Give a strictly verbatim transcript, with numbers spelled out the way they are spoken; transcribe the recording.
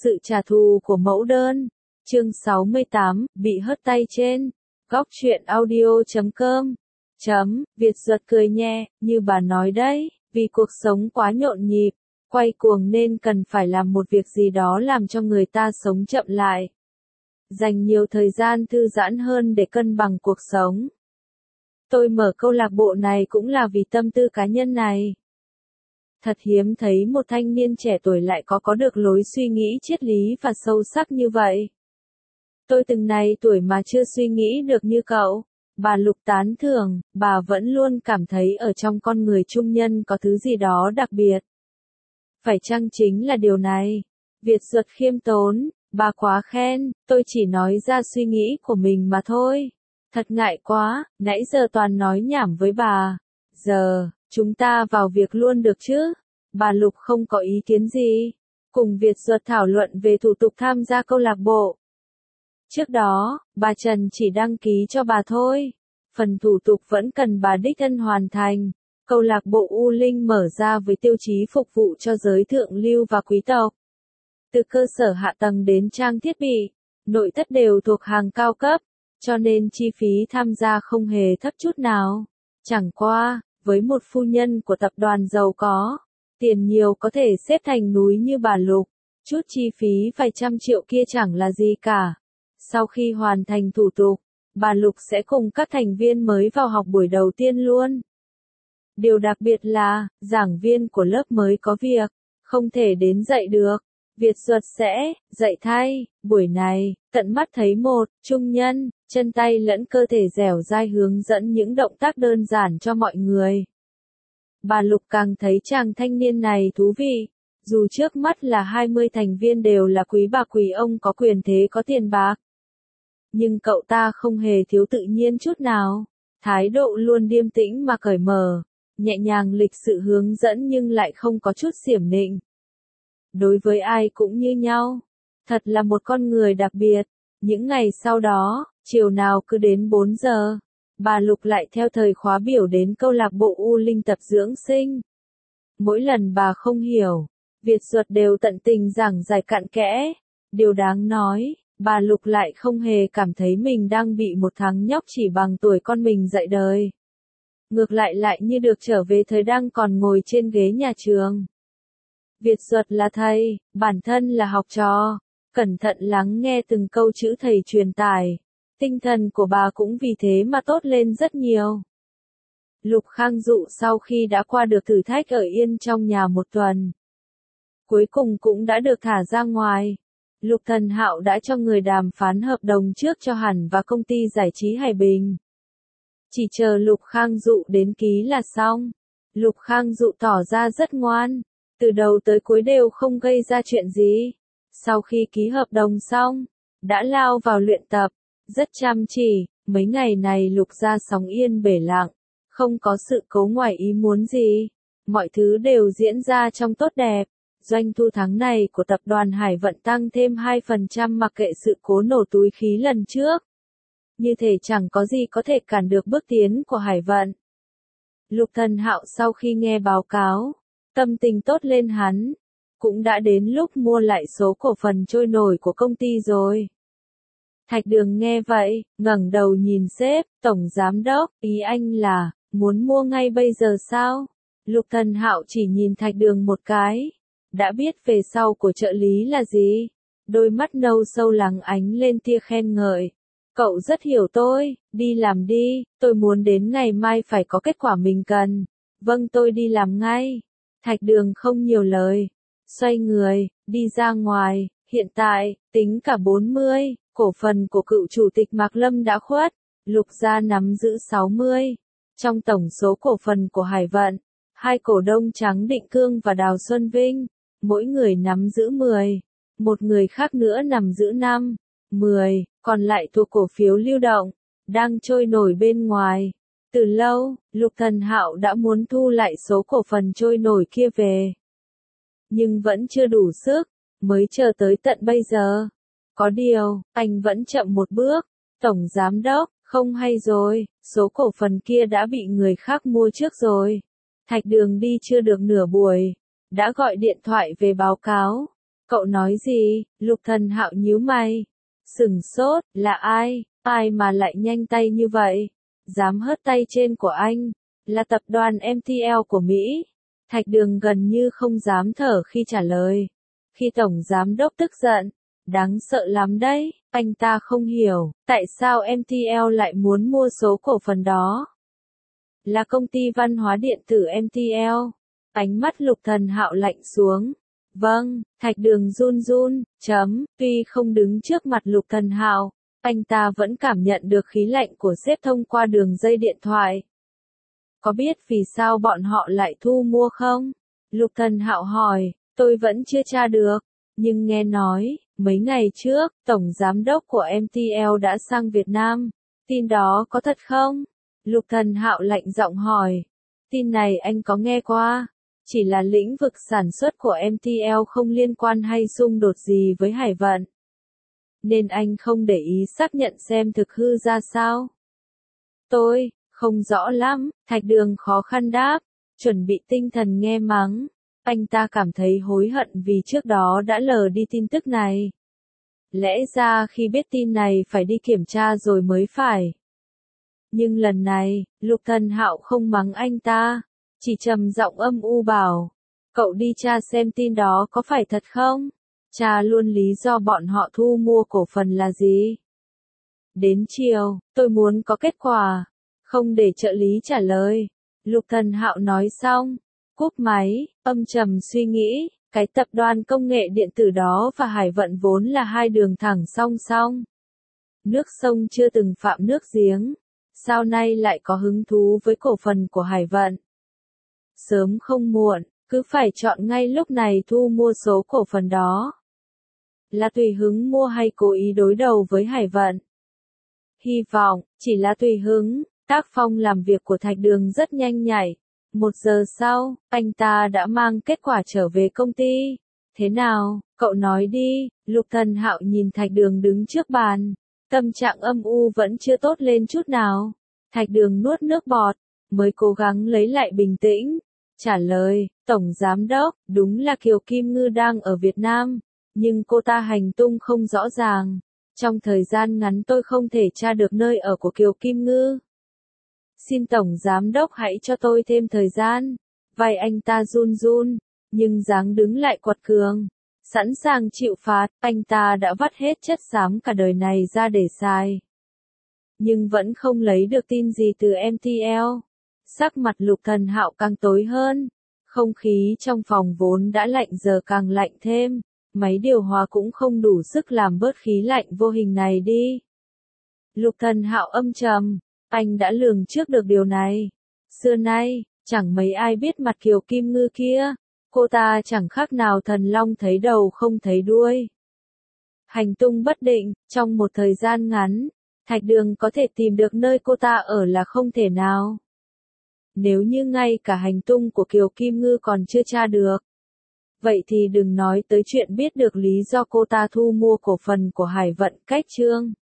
Sự trả thù của mẫu đơn. Chương sáu mươi tám, bị hất tay trên. Góc truyện audio chấm com. Chấm, Việt Duật cười nhẹ, như bà nói đấy, vì cuộc sống quá nhộn nhịp, quay cuồng nên cần phải làm một việc gì đó làm cho người ta sống chậm lại. Dành nhiều thời gian thư giãn hơn để cân bằng cuộc sống. Tôi mở câu lạc bộ này cũng là vì tâm tư cá nhân này. Thật hiếm thấy một thanh niên trẻ tuổi lại có có được lối suy nghĩ triết lý và sâu sắc như vậy. Tôi từng này tuổi mà chưa suy nghĩ được như cậu. Bà Lục tán thưởng, bà vẫn luôn cảm thấy ở trong con người trung nhân có thứ gì đó đặc biệt. Phải chăng chính là điều này? Việt Duật khiêm tốn, bà quá khen, tôi chỉ nói ra suy nghĩ của mình mà thôi. Thật ngại quá, nãy giờ toàn nói nhảm với bà. Giờ, chúng ta vào việc luôn được chứ? Bà Lục không có ý kiến gì. Cùng Việt Duật thảo luận về thủ tục tham gia câu lạc bộ. Trước đó, bà Trần chỉ đăng ký cho bà thôi. Phần thủ tục vẫn cần bà đích thân hoàn thành. Câu lạc bộ U Linh mở ra với tiêu chí phục vụ cho giới thượng lưu và quý tộc. Từ cơ sở hạ tầng đến trang thiết bị, nội thất đều thuộc hàng cao cấp, cho nên chi phí tham gia không hề thấp chút nào. Chẳng qua, với một phu nhân của tập đoàn giàu có, tiền nhiều có thể xếp thành núi như bà Lục, chút chi phí vài trăm triệu kia chẳng là gì cả. Sau khi hoàn thành thủ tục, bà Lục sẽ cùng các thành viên mới vào học buổi đầu tiên luôn. Điều đặc biệt là, giảng viên của lớp mới có việc, không thể đến dạy được. Việt Duật sẽ dạy thay. Buổi này, tận mắt thấy một trung nhân, chân tay lẫn cơ thể dẻo dai hướng dẫn những động tác đơn giản cho mọi người. Bà Lục càng thấy chàng thanh niên này thú vị. Dù trước mắt là hai mươi thành viên đều là quý bà quý ông có quyền thế có tiền bạc. Nhưng cậu ta không hề thiếu tự nhiên chút nào. Thái độ luôn điềm tĩnh mà cởi mở, nhẹ nhàng lịch sự hướng dẫn nhưng lại không có chút xiểm nịnh. Đối với ai cũng như nhau. Thật là một con người đặc biệt. Những ngày sau đó, chiều nào cứ đến bốn giờ, bà Lục lại theo thời khóa biểu đến câu lạc bộ U Linh tập dưỡng sinh. Mỗi lần bà không hiểu, Việt Duật đều tận tình giảng giải cặn kẽ. Điều đáng nói, bà Lục lại không hề cảm thấy mình đang bị một thằng nhóc chỉ bằng tuổi con mình dạy đời. Ngược lại lại như được trở về thời đang còn ngồi trên ghế nhà trường. Việt Duật là thầy, bản thân là học trò, cẩn thận lắng nghe từng câu chữ thầy truyền tải. Tinh thần của bà cũng vì thế mà tốt lên rất nhiều. Lục Khang Dụ sau khi đã qua được thử thách ở yên trong nhà một tuần, cuối cùng cũng đã được thả ra ngoài. Lục Thần Hạo đã cho người đàm phán hợp đồng trước cho hẳn và công ty giải trí Hải Bình. Chỉ chờ Lục Khang Dụ đến ký là xong. Lục Khang Dụ tỏ ra rất ngoan, từ đầu tới cuối đều không gây ra chuyện gì. Sau khi ký hợp đồng xong, đã lao vào luyện tập, rất chăm chỉ. Mấy ngày này Lục gia sóng yên bể lặng, không có sự cố ngoài ý muốn gì. Mọi thứ đều diễn ra trong tốt đẹp. Doanh thu tháng này của tập đoàn Hải Vận tăng thêm hai phần trăm mặc kệ sự cố nổ túi khí lần trước. Như thể chẳng có gì có thể cản được bước tiến của Hải Vận. Lục Thần Hạo sau khi nghe báo cáo, tâm tình tốt lên hắn. Cũng đã đến lúc mua lại số cổ phần trôi nổi của công ty rồi. Thạch Đường nghe vậy, ngẩng đầu nhìn sếp, tổng giám đốc, ý anh là, muốn mua ngay bây giờ sao? Lục Thần Hạo chỉ nhìn Thạch Đường một cái. Đã biết về sau của trợ lý là gì? Đôi mắt nâu sâu lắng ánh lên tia khen ngợi. Cậu rất hiểu tôi, đi làm đi, tôi muốn đến ngày mai phải có kết quả mình cần. Vâng, tôi đi làm ngay. Thạch Đường không nhiều lời. Xoay người, đi ra ngoài. Hiện tại, tính cả bốn mươi, cổ phần của cựu chủ tịch Mạc Lâm đã khuất. Lục gia nắm giữ sáu mươi. Trong tổng số cổ phần của Hải Vận, hai cổ đông Trắng Định Cương và Đào Xuân Vinh, mỗi người nắm giữ mười. Một người khác nữa nắm giữ năm, mười, còn lại thuộc cổ phiếu lưu động, đang trôi nổi bên ngoài. Từ lâu, Lục Thần Hạo đã muốn thu lại số cổ phần trôi nổi kia về. Nhưng vẫn chưa đủ sức, mới chờ tới tận bây giờ. Có điều, anh vẫn chậm một bước. Tổng giám đốc, không hay rồi, số cổ phần kia đã bị người khác mua trước rồi. Thạch Đường đi chưa được nửa buổi, đã gọi điện thoại về báo cáo. Cậu nói gì? Lục Thần Hạo nhíu mày. Sửng sốt, là ai? Ai mà lại nhanh tay như vậy? Dám hớt tay trên của anh? Là tập đoàn em tê lờ của Mỹ. Thạch Đường gần như không dám thở khi trả lời. Khi Tổng Giám Đốc tức giận, đáng sợ lắm đấy, anh ta không hiểu, tại sao em tê lờ lại muốn mua số cổ phần đó. Là công ty văn hóa điện tử em tê lờ. Ánh mắt Lục Thần Hạo lạnh xuống. Vâng, Thạch Đường run run, chấm, tuy không đứng trước mặt Lục Thần Hạo, anh ta vẫn cảm nhận được khí lạnh của sếp thông qua đường dây điện thoại. Có biết vì sao bọn họ lại thu mua không? Lục Thần Hạo hỏi, tôi vẫn chưa tra được, nhưng nghe nói, mấy ngày trước, Tổng Giám Đốc của em tê lờ đã sang Việt Nam. Tin đó có thật không? Lục Thần Hạo lạnh giọng hỏi. Tin này anh có nghe qua, chỉ là lĩnh vực sản xuất của em tê lờ không liên quan hay xung đột gì với Hải Vận. Nên anh không để ý xác nhận xem thực hư ra sao. Tôi, không rõ lắm, Thạch Đường khó khăn đáp, chuẩn bị tinh thần nghe mắng. Anh ta cảm thấy hối hận vì trước đó đã lờ đi tin tức này. Lẽ ra khi biết tin này phải đi kiểm tra rồi mới phải. Nhưng lần này, Lục Thần Hạo không mắng anh ta, chỉ trầm giọng âm u bảo, cậu đi tra xem tin đó có phải thật không? Tra luôn lý do bọn họ thu mua cổ phần là gì? Đến chiều, tôi muốn có kết quả, không để trợ lý trả lời. Lục Thần Hạo nói xong, cúp máy, âm trầm suy nghĩ, cái tập đoàn công nghệ điện tử đó và Hải Vận vốn là hai đường thẳng song song. Nước sông chưa từng phạm nước giếng, sao nay lại có hứng thú với cổ phần của Hải Vận? Sớm không muộn, cứ phải chọn ngay lúc này thu mua số cổ phần đó. Là tùy hứng mua hay cố ý đối đầu với Hải Vận? Hy vọng, chỉ là tùy hứng. Tác phong làm việc của Thạch Đường rất nhanh nhạy. Một giờ sau, anh ta đã mang kết quả trở về công ty. Thế nào, cậu nói đi. Lục Thần Hạo nhìn Thạch Đường đứng trước bàn. Tâm trạng âm u vẫn chưa tốt lên chút nào. Thạch Đường nuốt nước bọt, mới cố gắng lấy lại bình tĩnh. Trả lời, Tổng Giám Đốc, đúng là Kiều Kim Ngư đang ở Việt Nam, nhưng cô ta hành tung không rõ ràng. Trong thời gian ngắn tôi không thể tra được nơi ở của Kiều Kim Ngư. Xin Tổng Giám Đốc hãy cho tôi thêm thời gian. Vai anh ta run run, nhưng dáng đứng lại quật cường. Sẵn sàng chịu phạt, anh ta đã vắt hết chất xám cả đời này ra để xài. Nhưng vẫn không lấy được tin gì từ em tê lờ. Sắc mặt Lục Thần Hạo càng tối hơn. Không khí trong phòng vốn đã lạnh giờ càng lạnh thêm. Máy điều hòa cũng không đủ sức làm bớt khí lạnh vô hình này đi. Lục Thần Hạo âm trầm. Anh đã lường trước được điều này. Xưa nay, chẳng mấy ai biết mặt Kiều Kim Ngư kia. Cô ta chẳng khác nào thần long thấy đầu không thấy đuôi. Hành tung bất định, trong một thời gian ngắn, Thạch Đường có thể tìm được nơi cô ta ở là không thể nào. Nếu như ngay cả hành tung của Kiều Kim Ngư còn chưa tra được, vậy thì đừng nói tới chuyện biết được lý do cô ta thu mua cổ phần của Hải Vận cách chương.